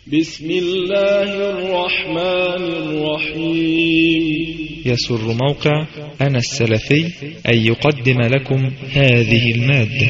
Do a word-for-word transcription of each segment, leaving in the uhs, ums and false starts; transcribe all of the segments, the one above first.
بسم الله الرحمن الرحيم. يسر موقع أنا السلفي أن يقدم لكم هذه المادة.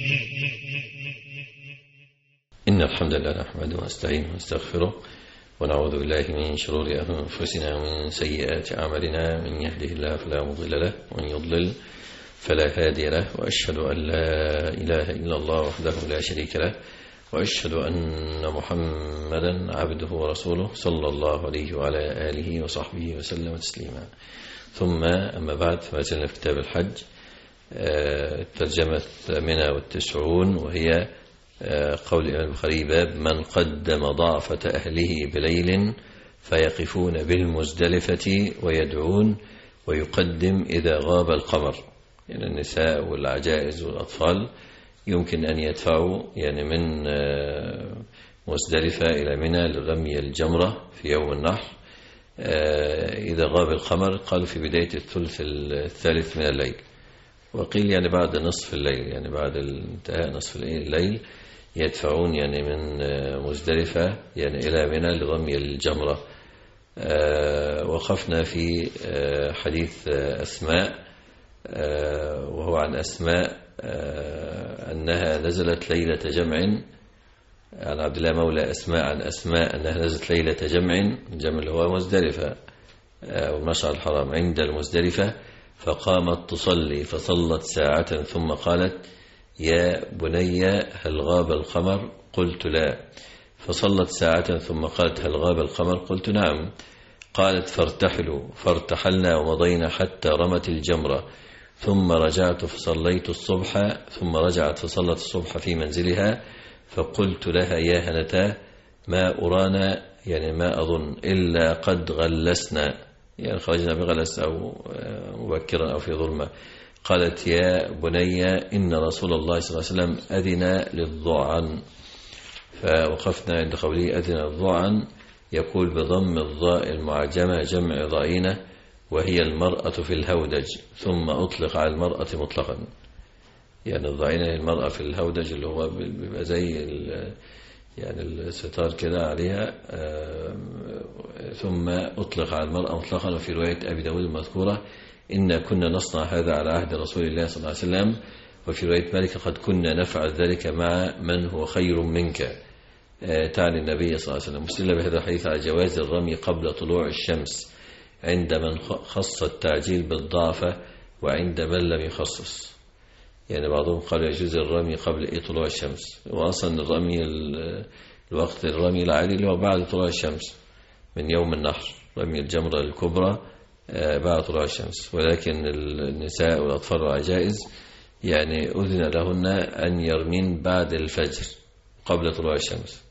إن الحمد لله نحمده ونستعينه ونستغفره ونعوذ بالله من شرور أنفسنا ومن سيئات أعمالنا، من يهده الله فلا مضل له ومن يضلل فلا هادي له، وأشهد أن لا إله إلا الله وحده لا شريك له، وأشهد أن محمدا عبده ورسوله صلى الله عليه وعلى آله وصحبه وسلم تسليما. ثم أما بعد، فما زلنا في كتاب الحج، الترجمة الثامنة والتسعون، وهي قول الإمام البخاري: باب من قدم ضعفة أهله بليل فيقفون بالمزدلفة ويدعون ويقدم إذا غاب القمر. يعني النساء والعجائز والأطفال يمكن أن يدفعوا يعني من مزدلفة إلى منى لرمي الجمرة في يوم النحر إذا غاب القمر. قالوا في بداية الثلث الثالث من الليل، وقيل يعني بعد نصف الليل، يعني بعد انتهاء نصف الليل يدفعون يعني من مزدلفة يعني إلى منى لرمي الجمرة. وقفنا في حديث أسماء، وهو عن أسماء أنها نزلت ليلة جمع، عن عبد الله مولى أسماء عن أسماء أنها نزلت ليلة جمع، جمع اللي هو مزدلفة والمشعر الحرام، عند المزدلفة، فقامت تصلي فصلت ساعة ثم قالت: يا بني هل غاب القمر؟ قلت لا. فصلت ساعة ثم قالت: هل غاب القمر؟ قلت نعم. قالت: فارتحلوا. فارتحلنا ومضينا حتى رمت الجمرة، ثم رجعت فصليت الصبح، ثم رجعت فصلت الصبح في منزلها، فقلت لها: يا هنتا ما أرانا، يعني ما أظن إلا قد غلسنا، يعني خرجنا بغلس أو مبكرا أو في ظلمة. قالت: يا بني إن رسول الله صلى الله عليه وسلم أذن للضعن. فوقفنا عند قوله أذن للضعن، يقول بضم الضاء المعجمة جمع ضعينة، وهي المرأة في الهودج، ثم أطلق على المرأة مطلقا. يعني الضعينة المرأة في الهودج اللي هو بيبقى زي يعني الستار كده عليها، ثم أطلق على المرأة مطلقا. وفي رواية أبي داود المذكورة: إن كنا نصنع هذا على عهد رسول الله صلى الله عليه وسلم. وفي رواية مالك: قد كنا نفعل ذلك مع من هو خير منك، تعني النبي صلى الله عليه وسلم. مستدل بهذا الحديث على جواز الرمي قبل طلوع الشمس عند من خص التعجيل بالضعفة وعند من لم يخصص. يعني بعضهم قال يجوز الرمي قبل إيه طلوع الشمس، وأصلا الرمي الوقت الرمي العادي اللي هو بعد طلوع الشمس من يوم النحر، رمي الجمرة الكبرى بعد طلوع الشمس. ولكن النساء والأطفال والعجائز يعني أذن لهن أن يرمين بعد الفجر قبل طلوع الشمس،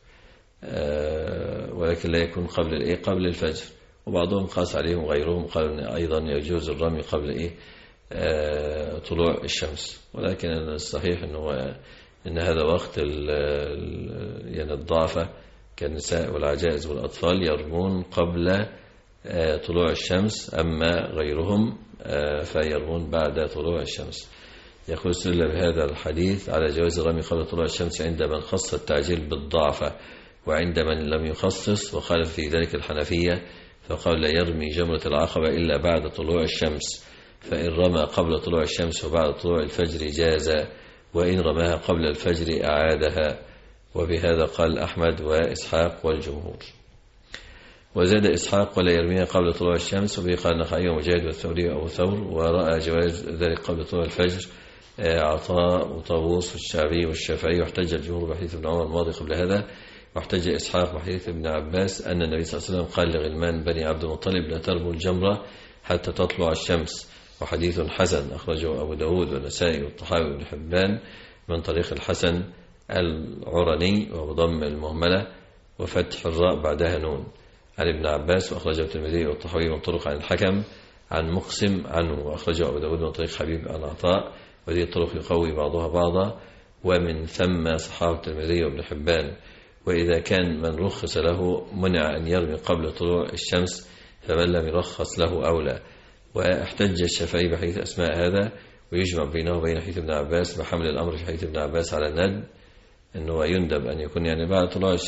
ولكن لا يكون قبل الإيه قبل الفجر. وبعضهم قاس عليهم غيرهم، قالوا أيضا يجوز الرمي قبل إيه آه طلوع الشمس. ولكن الصحيح أنه إن هذا وقت ال ال يعني الضعفة كالنساء والعجائز والأطفال يرمون قبل آه طلوع الشمس، أما غيرهم آه فيرمون بعد طلوع الشمس. يقول سلم بهذا الحديث على جواز الرمي قبل طلوع الشمس عند من خص التعجيل بالضعفة وعند من لم يخصص، وخالف في ذلك الحنفية فقال: لا يرمي جمرة العقبة إلا بعد طلوع الشمس، فإن رمى قبل طلوع الشمس وبعد طلوع الفجر جاز، وإن رماها قبل الفجر أعادها. وبهذا قال أحمد وإسحاق والجمهور. وزاد إسحاق: ولا يرميها قبل طلوع الشمس. وبه قال النخعي ومجاهد والثوري وأبو ثور، ورأى جواز ذلك قبل طلوع الفجر عطاء وطاووس والشعبي والشافعي. واحتج الجمهور بحديث ابن عمر الماضي قبل هذا، واحتج إسحاق بحديث ابن عباس أن النبي صلى الله عليه وسلم قال لغلمان بني عبد المطلب: لا ترموا الجمرة حتى تطلع الشمس. وحديث حسن أخرجه أبو داود والنسائي والطحاوي وابن حبان من طريق الحسن العرني وبضم المهملة وفتح الراء بعدها نون عن ابن عباس، وأخرجه الترمذي والطحاوي من طرق عن الحكم عن مقسم عنه، وأخرجه أبو داود من طريق حبيب عن عطاء. وهذه الطرق يقوي بعضها بعضا، ومن ثم صحابة الترمذي وابن حبان. وإذا كان من رخص له منع أن يرمي قبل طلوع الشمس، فمن لم يرخص له أولى. واحتج الشافعي بحديث أسماء هذا، ويجمع بينه وبين حديث ابن عباس بحمل الأمر في حديث ابن عباس على الندب، أنه يندب أن يكون يعني بعد طلوع الشمس،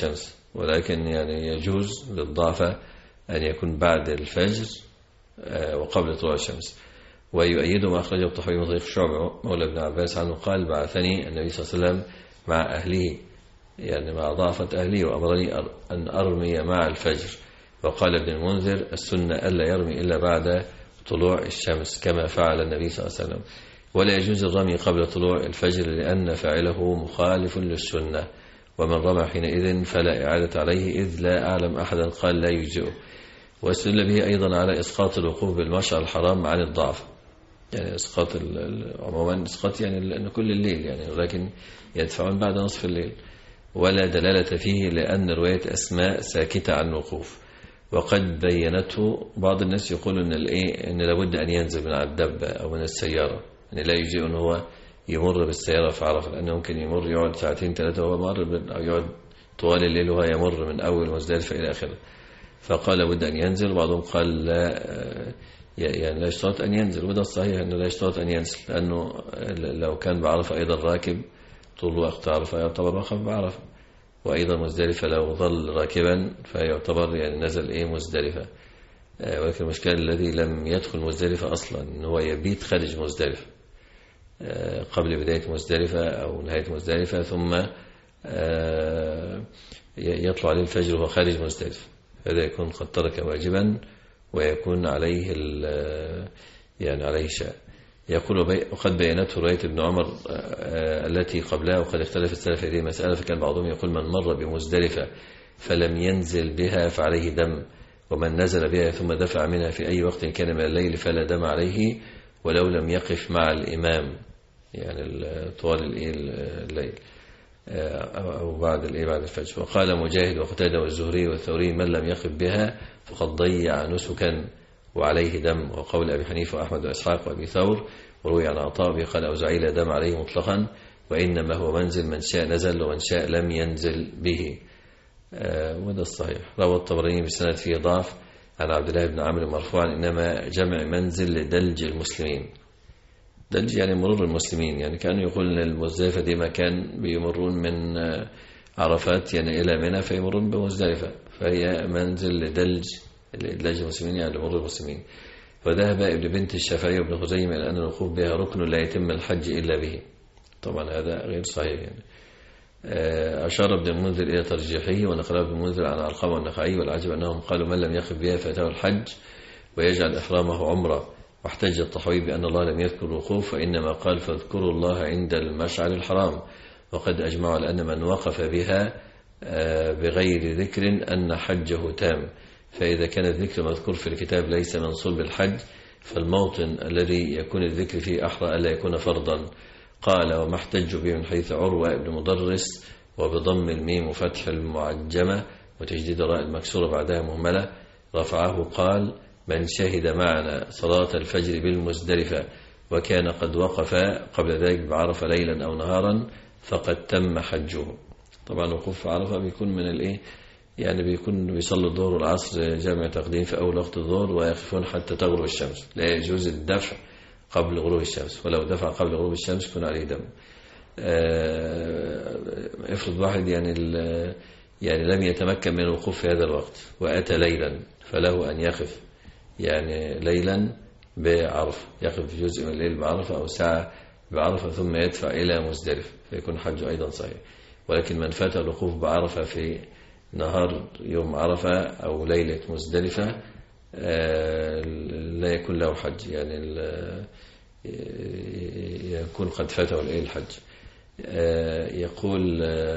ولكن يعني يجوز للضعفة أن يكون بعد الفجر وقبل طلوع الشمس. ويؤيد ما أخرجه الطحاوي من طريق شعبة مولى ابن عباس عنه قال بعثني النبي صلى الله عليه وسلم مع أهله، يعني مع ضعفة أهله، وأمرني أن أرمي مع الفجر. وقال ابن المنذر السنة ألا يرمي إلا بعد طلوع الشمس كما فعل النبي صلى الله عليه وسلم. ولا يجوز الرمي قبل طلوع الفجر لأن فاعله مخالف للسنة، ومن رمى حينئذ فلا إعادة عليه، إذ لا أعلم أحدا قال لا يجزئه. واستدل به أيضا على إسقاط الوقوف بالمشعر الحرام عن الضعف، يعني إسقاط عموما إسقاط يعني لأن كل الليل يعني، ولكن يدفعون بعد نصف الليل. ولا دلالة فيه لأن رواية أسماء ساكتة عن الوقوف، وقد بينته بعض الناس يقول إن الإيه إن لابد أن ينزل من على الدبة أو من السيارة، يعني لا يجزئ أن هو يمر بالسيارة في عرفة، لأنه ممكن يمر يقعد ساعتين ثلاثة وهو مر، أو يقعد طوال الليل وهو يمر من أول مزدلفة إلى آخره. فقال لابد أن ينزل، وبعضهم قال لا، يعني لا يشترط أن ينزل، وده الصحيح أنه لا يشترط أن ينزل، لأنه لو كان بعرفة أيضا راكب طول وقت عرفة يعتبر وقف بعرفة، وأيضا مزدلفة لو ظل راكبا فيعتبر يعني نزل إيه مزدلفة. ولكن المشكلة الذي لم يدخل مزدلفة أصلا أنه هو يبيت خارج مزدلفة قبل بداية مزدلفة أو نهاية مزدلفة، ثم يطلع عليه الفجر وهو خارج مزدلفة، هذا يكون قد ترك واجبا ويكون عليه يعني عليه شاء. يقول وقد بينته رواية ابن عمر التي قبلها، وقد اختلف السلف في هذه المسألة، فكان بعضهم يقول من مر بمزدلفة فلم ينزل بها فعليه دم، ومن نزل بها ثم دفع منها في أي وقت كان من الليل فلا دم عليه ولو لم يقف مع الإمام، يعني طوال الليل أو بعد الإيه بعد الفجر. وقال مجاهد وقتادة والزهري والثوري من لم يقف بها فقد ضيع نسكا وعليه دم. وقول أبي حنيفة وأحمد وإسحاق وأبي ثور وروي عن عطاء به قال أوزاعي لا دم عليه مطلقا، وإنما هو منزل من شاء نزل ومن شاء لم ينزل به. آه وده الصحيح. روى الطبراني بسند فيه ضعف عن عبد الله بن عمرو مرفوعا إنما جمع منزل لدلج المسلمين. دلج يعني مرور المسلمين، يعني كانوا يقول ان المزدلفة دي مكان بيمرون من عرفات يعني إلى منى فيمرون بمزدلفة، فهي منزل لدلج لدلج المسلمين يعني لمرور المسلمين. وذهب ابن بنت الشافعي وابن خزيمة إلى أن الوقوف بها ركن لا يتم الحج إلا به. طبعا هذا غير صحيح يعني. أشار ابن المنذر إلى ترجيحه، ونقله ابن المنذر عن علقمة والنخعي، والعجب أنهم قالوا من لم يقف بها فأتاه الحج ويجعل إحرامه عمرة. واحتج الطحاوي بأن الله لم يذكر الوقوف، وإنما قال فاذكروا الله عند المشعر الحرام. وقد أجمعوا على أن من وقف بها بغير ذكر أن حجه تام، فإذا كان الذكر مذكور في الكتاب ليس من صلب الحج فالموطن الذي يكون الذكر فيه أحرى ألا يكون فرضا. قال وما احتج به من حيث عروة ابن مدرس وبضم الميم وفتح المعجمة وتجديد الراء المكسورة بعدها مهملة رفعه قال من شهد معنا صلاة الفجر بالمزدلفة وكان قد وقف قبل ذلك بعرفة ليلا أو نهارا فقد تم حجه. طبعا وقوف عرفة بيكون من الإيه يعني بيكون بيصلوا الظهر والعصر جامع تقديم في أول وقت الظهر ويقفون حتى تغرب الشمس، لا يجوز الدفع قبل غروب الشمس، ولو دفع قبل غروب الشمس يكون عليه دم. افرض واحد يعني يعني لم يتمكن من الوقوف في هذا الوقت وأتى ليلا فله أن يقف يعني ليلا بعرفة، يقف جزء من الليل بعرفة أو ساعة بعرفة ثم يدفع إلى مزدلفة فيكون حجه أيضا صحيح. ولكن من فات الوقوف بعرفة في نهار يوم عرفة أو ليلة مزدلفة لا يكون له حج، يعني يكون قد فاته الحج. يقول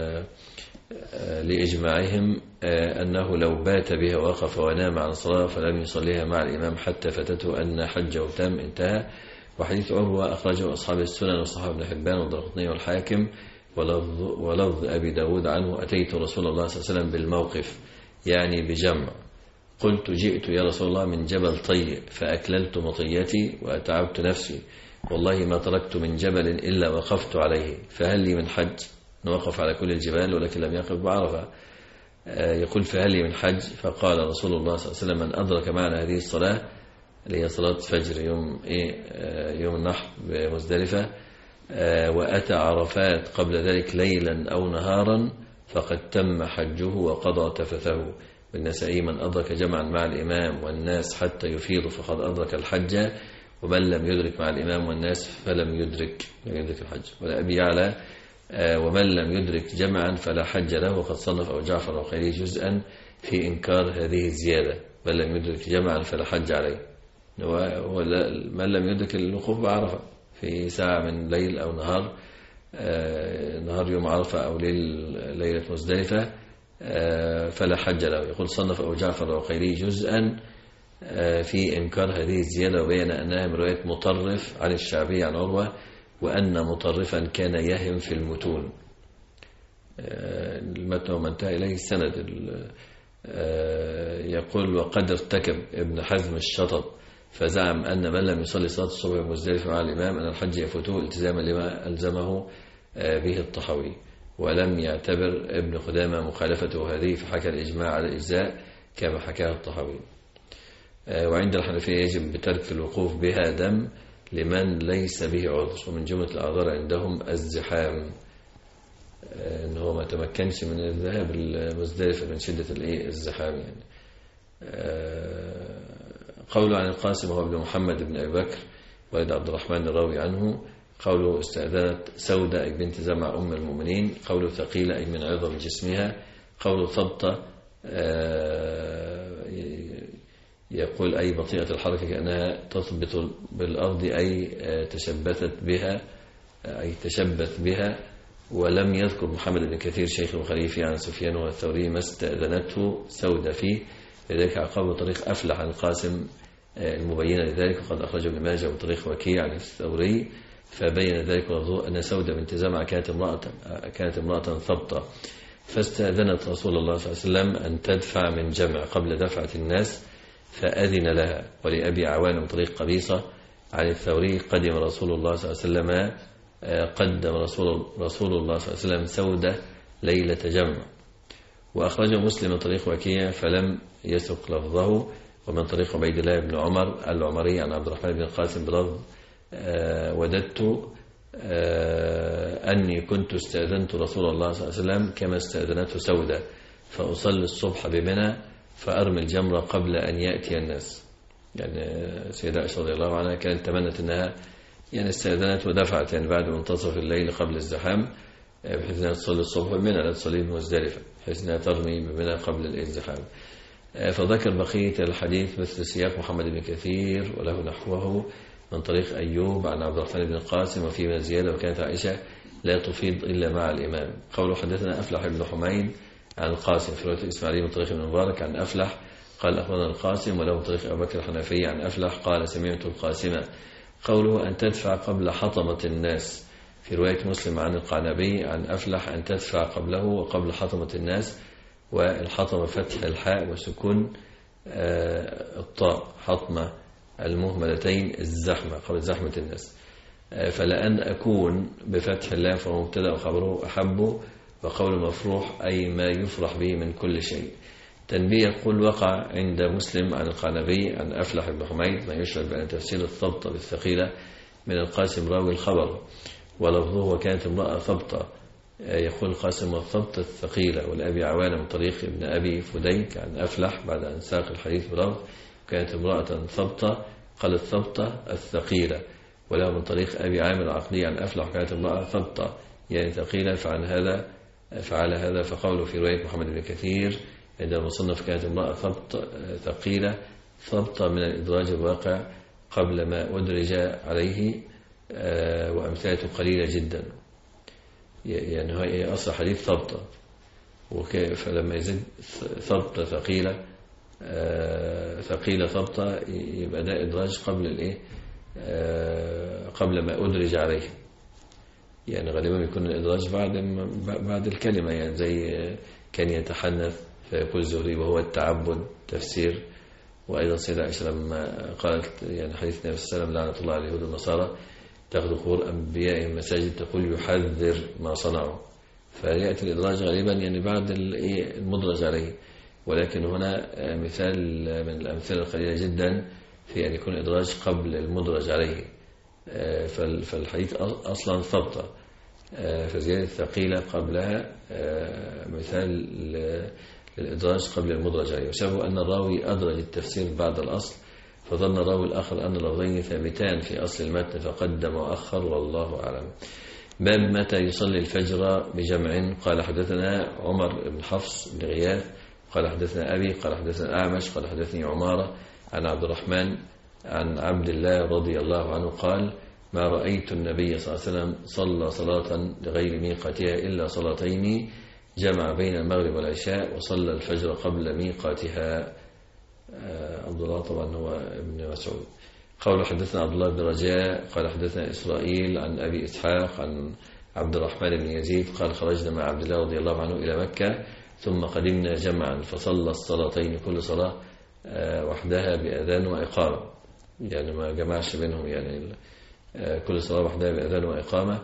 لإجماعهم أنه لو بات بها وقف ونام عن صلاة فلم يصليها مع الإمام حتى فتته أن حجه تام انتهى. وحديث عروة أخرجه أصحاب السنن وصحاب ابن حبان والدرقطني والحاكم ولفظ, ولفظ أبي داود عنه أتيت رسول الله صلى الله عليه وسلم بالموقف يعني بجمع، قلت جئت يا رسول الله من جبل طي فأكللت مطيتي وأتعبت نفسي والله ما تركت من جبل إلا وقفت عليه فهل لي من حج؟ نوقف على كل الجبال ولكن لم يقف بعرفة. يقول فهل لي من حج؟ فقال رسول الله صلى الله عليه وسلم من أدرك معنا هذه الصلاة اللي هي صلاة فجر يوم إيه يوم النحر بمزدلفة وأتى عرفات قبل ذلك ليلا أو نهارا فقد تم حجه وقضى تفثه. بالنسائي من أدرك جمعا مع الإمام والناس حتى يفيض فقد أدرك الحج، ومن لم يدرك مع الإمام والناس فلم يدرك لم يدرك الحج. ولا أبي يعلى ومن لم يدرك جمعا فلا حج له، وقد صنف أبو جعفر العقيلي جزءا في إنكار هذه الزيادة، من لم يدرك جمعا فلا حج عليه. من لم يدرك الوقوف بعرفة في ساعة من ليل أو نهار، نهار يوم عرفة أو ليل ليلة مزدلفة، فلا حج له. يقول صنف أبو جعفر العقيلي جزءا في إنكار هذه الزيادة، وبين أنها من رواية مطرف عن الشعبي عن عروة، وأن مطرفا كان يهم في المتون. المتن وما انتهى إليه السند. يقول وقد ارتكب ابن حزم الشطط فزعم أن من لم يصلي صلاة الصبح مزدلفة مع الإمام أن الحج يفوته التزاما لما ألزمه به الطحاوي، ولم يعتبر ابن خدامة مخالفته هذه، فحكى الإجماع على الإجزاء كما حكاه الطحاوي. وعند الحنفية يجب بترك الوقوف بها دم لمن ليس به عذر، ومن جملة الأعذار عندهم الزحام، أنه ما تمكنش من الذهاب المزدلفة من شدة الزحام. يعني قوله عن القاسم وهو ابن محمد بن أبي بكر ولد عبد الرحمن الراوي عنه، قوله استأذنت سودة أي بنت زمع أم المؤمنين، قوله ثقيلة أي من عظم جسمها، قوله ثبطة يقول أي بطيئة الحركة كأنها تثبت بالأرض أي تشبثت بها أي تشبث بها. ولم يذكر محمد بن كثير شيخ البخاري عن سفيان والثوري ما استأذنته سودة فيه، لذلك عقبه طريق أفلح عن القاسم المبينة لذلك، وقد أخرجه ابن ماجه وطريق وكيع عن الثوري فبين ذلك أن سودة بنت زمعة كانت امرأة كانت امرأة ثبطة، فاستأذنت رسول الله صلى الله عليه وسلم أن تدفع من جمع قبل دفعة الناس فأذن لها. ولأبي عوان من طريق قبيصة عن الثوري قدم رسول الله صلى الله عليه وسلم قدم رسول, رسول الله صلى الله عليه وسلم سودة ليلة جمع. وأخرجه مسلم من طريق وكيع فلم يسق لفظه، ومن طريق عبيد الله بن عمر العمري عن عبد الرحمن بن القاسم بلفظ وددت أني كنت استأذنت رسول الله صلى الله عليه وسلم كما استأذنته سودة فأصلي الصبح بمنى فأرمي الجمرة قبل أن يأتي الناس. يعني سيدة عائشة رضي الله عنها كانت تمنت أنها يعني استأذنت ودفعت يعني بعد منتصف الليل قبل الزحام، بحيث أنها تصلي الصبح بمنى لا تصلي بمزدلفة، بحيث أنها ترمي بمنى قبل الازدحام. فذكر بقية الحديث مثل سياق محمد بن كثير وله نحوه من طريق أيوب عن عبد الرحمن بن القاسم وفي من زيادة وكانت عائشة لا تفيض إلا مع الإمام. قوله حدثنا أفلح بن حميد عن القاسم في رواية الإسماعيلي من طريق ابن مبارك عن أفلح قال أخبرنا القاسم، وله من طريق أبو بكر الحنفي عن أفلح قال سمعت القاسم. قوله أن تدفع قبل حطمة الناس في رواية مسلم عن القعنبي عن أفلح أن تدفع قبله وقبل حطمة الناس، والحطمة فتح الحاء وسكون الطاء، حطمة المهملتين الزحمة قبل زحمة الناس. فلأن أكون بفتح اللام فهو مبتدأ وخبره أحب، وقول مفروح أي ما يفرح به من كل شيء. تنبيه يقول وقع عند مسلم عن القعنبي عن أفلح بن حميد ما يشعر بأن تفسير الثبطة بالثقيلة من القاسم راوي الخبر، ولفظه وكانت امرأة ثبطة. يقول القاسم والثبطة الثقيلة. والأبي عوانة من طريق ابن أبي فديك عن أفلح بعد أن ساق الحديث بلفظ كانت امرأة ثبطة قال الثبطة الثقيلة. وله من طريق أبي عامر العقلي عن أفلح كانت امرأة ثبطة يعني ثقيلة، فعن هذا فعل هذا فقوله في رواية محمد بن كثير عند المصنف كانت امرأة ثبطة ثقيلة ثبطة من الإدراج الواقع قبل ما أدرج عليه، وأمثالته قليلة جدا. يعني هي أصل حديث ثبطة، فلما يزيد ثبطة ثقيلة ثقيلة ثبطة يبقى ده إدراج قبل الإيه قبل ما أدرج عليه. يعني غالبا يكون الإدراج بعد بعد الكلمة، يعني زي كان يتحنث فيقول زهري وهو التعبد تفسير. وأيضا سيدة عائشة لما قالت يعني حديث النبي صلى الله عليه وسلم لعنة الله على اليهود والنصارى تأخذ قبور أنبياء المساجد تقول يحذر ما صنعوا، فيأتي الإدراج غالبا يعني بعد المدرج عليه. ولكن هنا مثال من الأمثلة القليلة جدا في أن يكون إدراج قبل المدرج عليه، فالحديث أصلا ثبطة فزيادة ثقيلة قبلها مثال للإدراج قبل المدرج عليه، وسبب أن الراوي أدرج التفسير بعد الأصل، فظن الراوي الآخر أن اللفظين ثابتان في أصل المتن فقدم وأخر، والله أعلم. باب متى يصلي الفجر بجمع. قال حدثنا عمر بن حفص بن غياث قال حدثنا أبي قال حدثنا أعمش قال حدثني عمارة عن عبد الرحمن عن عبد الله رضي الله عنه قال: ما رأيت النبي صلى الله عليه وسلم صلى صلاة لغير ميقاتها إلا صلاتين جمع بين المغرب والعشاء وصلى الفجر قبل ميقاتها. عبد الله طبعا هو ابن مسعود. قال حدثنا عبد الله بن رجاء قال حدثنا إسرائيل عن أبي إسحاق عن عبد الرحمن بن يزيد قال: خرجنا مع عبد الله رضي الله عنه إلى مكة ثم قدمنا جمعا فصلى الصلاتين كل صلاة وحدها بأذان وإقامة، يعني ما جمعش بينهم، يعني كل صلاة وحدها بأذان وإقامة،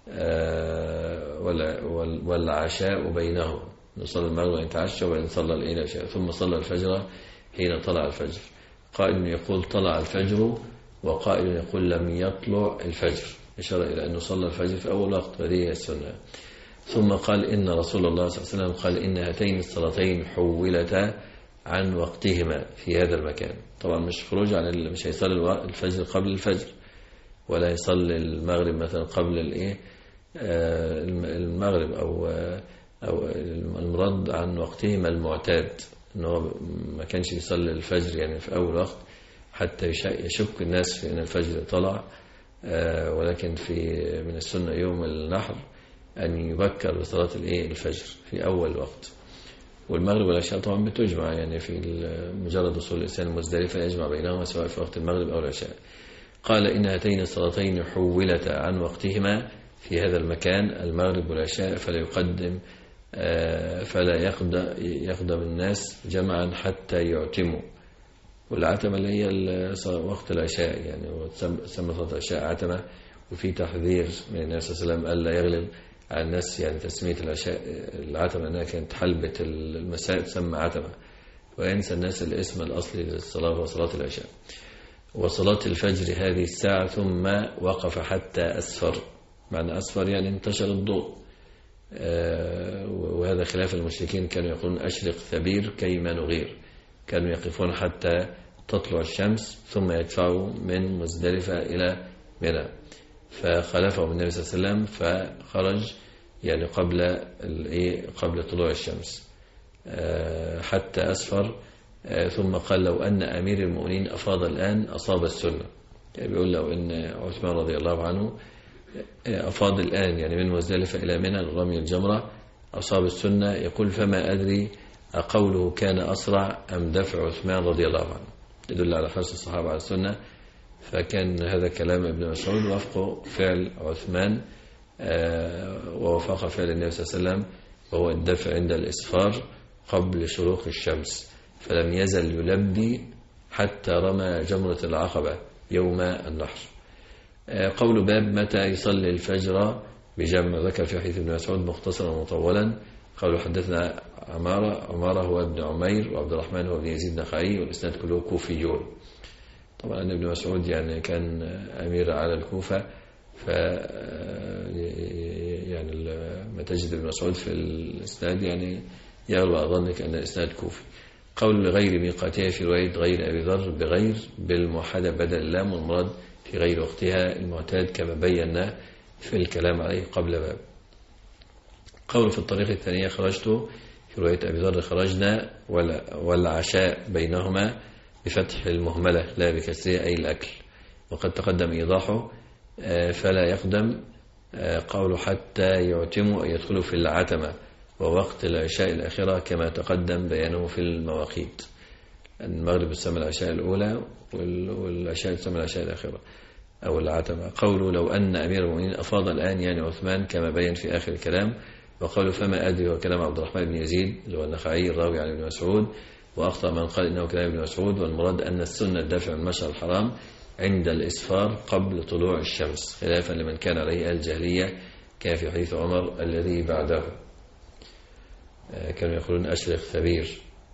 والعشاء بينهم، نصلي المغرب ونتعشى وبعدين صلى العشاء ثم صلى الفجر حين طلع الفجر. قائل يقول طلع الفجر وقائل يقول لم يطلع الفجر، إشارة إلى أنه صلى الفجر في أول وقت، وهذه السنة. ثم قال إن رسول الله صلى الله عليه وسلم قال إن هاتين الصلاتين حولتا عن وقتهما في هذا المكان. طبعا مش خروج عن، مش هيصلي الفجر قبل الفجر ولا يصلي المغرب مثلا قبل الايه المغرب، او او المراد عن وقتهما المعتاد، انه ما كانش يصلي الفجر يعني في اول وقت حتى يشك الناس في ان الفجر طلع، ولكن في من السنة يوم النحر ان يبكر بصلاة الايه الفجر في اول وقت. والمغرب والعشاء طبعا بتجمع، يعني في مجرد وصول الإنسان المزدلفة يجمع بينهما سواء في وقت المغرب أو العشاء. قال إن هاتين الصلاتين حولتا عن وقتهما في هذا المكان المغرب والعشاء فلا يقدم فلا يقدم الناس جمعا حتى يعتموا. والعتمة اللي هي وقت العشاء، يعني وتسمى صلاة العشاء عتمة، وفي تحذير من النبي صلى الله عليه وسلم ألا يغلب على الناس يعني تسمية العشاء العتمة أنها كانت حلبة المساء تسمى عتمة، وينسى الناس الاسم الأصلي للصلاة وصلاة العشاء. وصلاة الفجر هذه الساعة ثم وقف حتى أسفر، معنى أسفر يعني انتشر الضوء، وهذا خلاف المشركين، كانوا يقولون أشرق ثبير كيما نغير، كانوا يقفون حتى تطلع الشمس ثم يدفعوا من مزدلفة إلى منى، فخلفهم النبي صلى الله عليه وسلم فخرج يعني قبل قبل طلوع الشمس حتى أسفر، ثم قال لو أن أمير المؤمنين أفاض الآن أصاب السنة، يعني بيقول لو أن عثمان رضي الله عنه أفاض الآن يعني من مزدلفة إلى منى لرمي الجمرة أصاب السنة، يقول فما أدري أقوله كان أسرع أم دفع عثمان رضي الله عنه، يدل على حرص الصحابة على السنة. فكان هذا كلام ابن مسعود وفق فعل عثمان ووفق فعل النبي صلى الله عليه وسلم، وهو الدفع عند الإسفار قبل شروق الشمس، فلم يزل يلبي حتى رمى جمرة العقبة يوم النحر. قول باب متى يصلي الفجر بجمع، ذكر في حديث ابن مسعود مختصرا ومطولا. قالوا حدثنا عمارة عمارة هو ابن عمير وعبد الرحمن هو ابن يزيد النخعي، والإسناد كله كوفيون. طبعا ابن مسعود يعني كان أمير على الكوفة، ف يعني ما تجد ابن مسعود في الإسناد يعني يغلب على ظنك أن الإسناد كوفي. قول لغير ميقاتها في رواية غير أبي ذر بغير بالموحدة بدل اللام، والمراد في غير وقتها المعتاد كما بينا في الكلام عليه قبل باب. قول في الطريق الثانية خرجت في رواية أبي ذر خرجنا والعشاء بينهما بفتح المهملة لا بكسرها أي الأكل، وقد تقدم إيضاحه فلا يقدم قول حتى يعتموا أن يدخلوا في العتمة ووقت العشاء الآخرة كما تقدم بيانه في المواقيت. المغرب تسمى العشاء الأولى والعشاء تسمى العشاء الآخرة أو العتمة. قوله لو أن أمير المؤمنين أفاض الآن يعني عثمان كما بين في آخر الكلام. وقالوا فما أدري وكلام عبد الرحمن بن يزيد اللي هو النخعي الراوي عن ابن مسعود، وأخطأ من قال إنه كلام ابن مسعود، والمراد أن السنة الدافع من المشعر الحرام عند الإسفار قبل طلوع الشمس، خلافا لمن كان عليه الجاهلية كان في حديث عمر الذي بعده، كانوا يقولون أشرق ثبير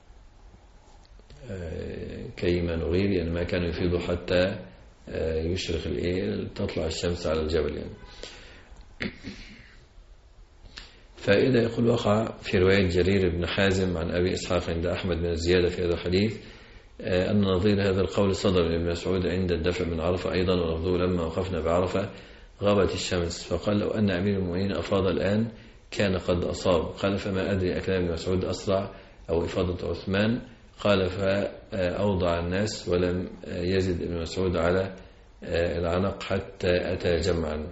كيما نغير، يعني ما كانوا يفيضوا حتى يشرق الإيه تطلع الشمس على الجبل يعني. فإذا يقول وقع في رواية جرير بن حازم عن أبي إسحاق عند أحمد من الزيادة في هذا الحديث أن نظير هذا القول صدر من ابن مسعود عند الدفع من عرفة أيضا، ولفظه لما وقفنا بعرفة غابت الشمس فقال لو أن أمير المؤمنين أفاض الآن كان قد أصاب. قال فما أدري أكلام ابن مسعود أسرع أو إفاضة عثمان. قال فأوضع الناس ولم يزد ابن مسعود على العنق حتى أتى جمعا.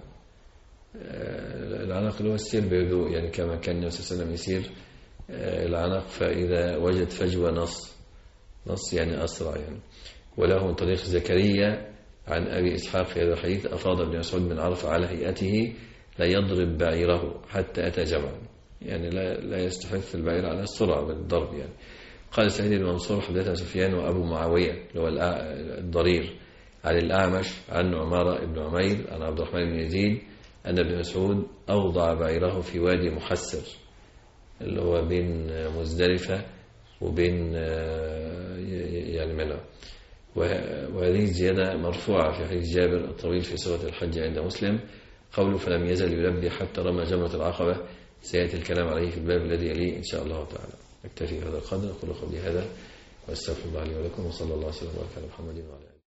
العنق اللي هو السير بهدوء، يعني كما كان النبي صلى الله عليه وسلم يسير العنق فإذا وجد فجوة نص نص يعني أسرع يعني. وله من طريق زكريا عن أبي إسحاق في هذا الحديث أفاض ابن مسعود من عرفة على هيئته لا يضرب بعيره حتى أتى جمعا، يعني لا لا يستحث البعير على السرعة بالضرب يعني. قال سعيد بن منصور حدثنا سفيان وأبو معاوية اللي هو الضرير عن الأعمش عن عمارة بن عمير عن عبد الرحمن بن يزيد أن ابن مسعود أوضع بعيره في وادي محسر اللي هو بين مزدلفة وبين يعني منى. وهذه الزيادة مرفوعة في حديث جابر الطويل في سورة الحج عند مسلم قوله فلم يزل يلبي حتى رمى جمرة العقبة. سيأتي الكلام عليه في الباب الذي يليه إن شاء الله تعالى. نكتفي بهذا القدر. أقول قولي هذا وأستغفر الله لي ولكم وصلى الله وسلم على محمد وعلى آله.